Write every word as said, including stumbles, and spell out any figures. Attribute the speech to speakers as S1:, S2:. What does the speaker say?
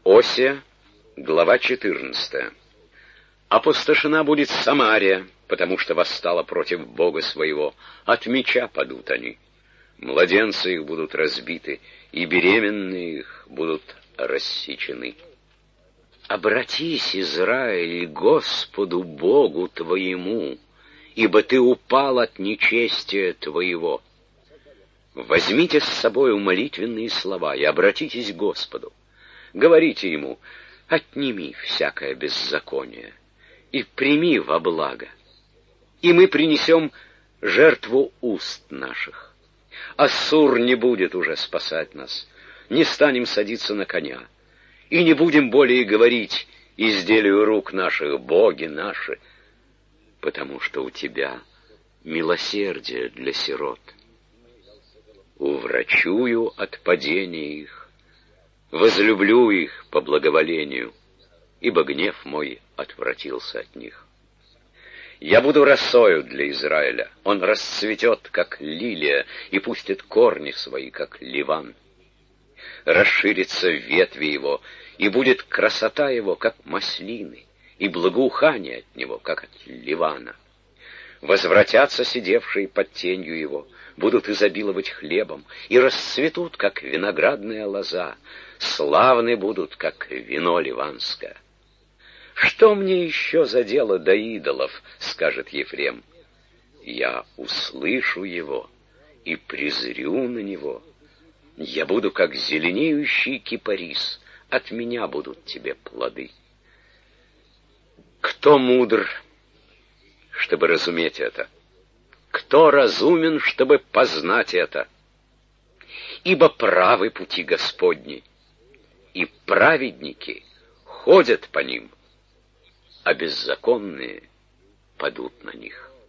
S1: Осия, глава четырнадцатая. Опустошена будет Самария, потому что восстала против Бога своего. От меча падут они. Младенцы их будут разбиты, и беременные их будут рассечены. Обратись, Израиль, Господу Богу твоему, ибо ты упал от нечестия твоего. Возьмите с собою молитвенные слова и обратитесь к Господу. Говорите ему: отними всякое беззаконие и прими во благо, и мы принесем жертву уст наших. Ассур не будет уже спасать нас, не станем садиться на коня, и не будем более говорить: изделию рук наших, боги наши, потому что у тебя милосердие для сирот. Уврачую от падения их, возлюблю их по благоволению, ибо гнев мой отвратился от них. Я буду росою для Израиля, он расцветет, как лилия, и пустит корни свои, как ливан. Расширится ветви его, и будет красота его, как маслины, и благоухание от него, как от ливана. Возвратятся сидевшие под тенью его, будут изобиловать хлебом, и расцветут, как виноградная лоза, славны будут, как вино ливанское. «Что мне еще за дело до идолов?» — скажет Ефрем. «Я услышу его и презрю на него. Я буду, как зеленеющий кипарис, от меня будут тебе плоды». Кто мудр, чтобы разуметь это? Кто разумен, чтобы познать это? Ибо правы пути Господни, и праведники ходят по ним, а беззаконные падут на них.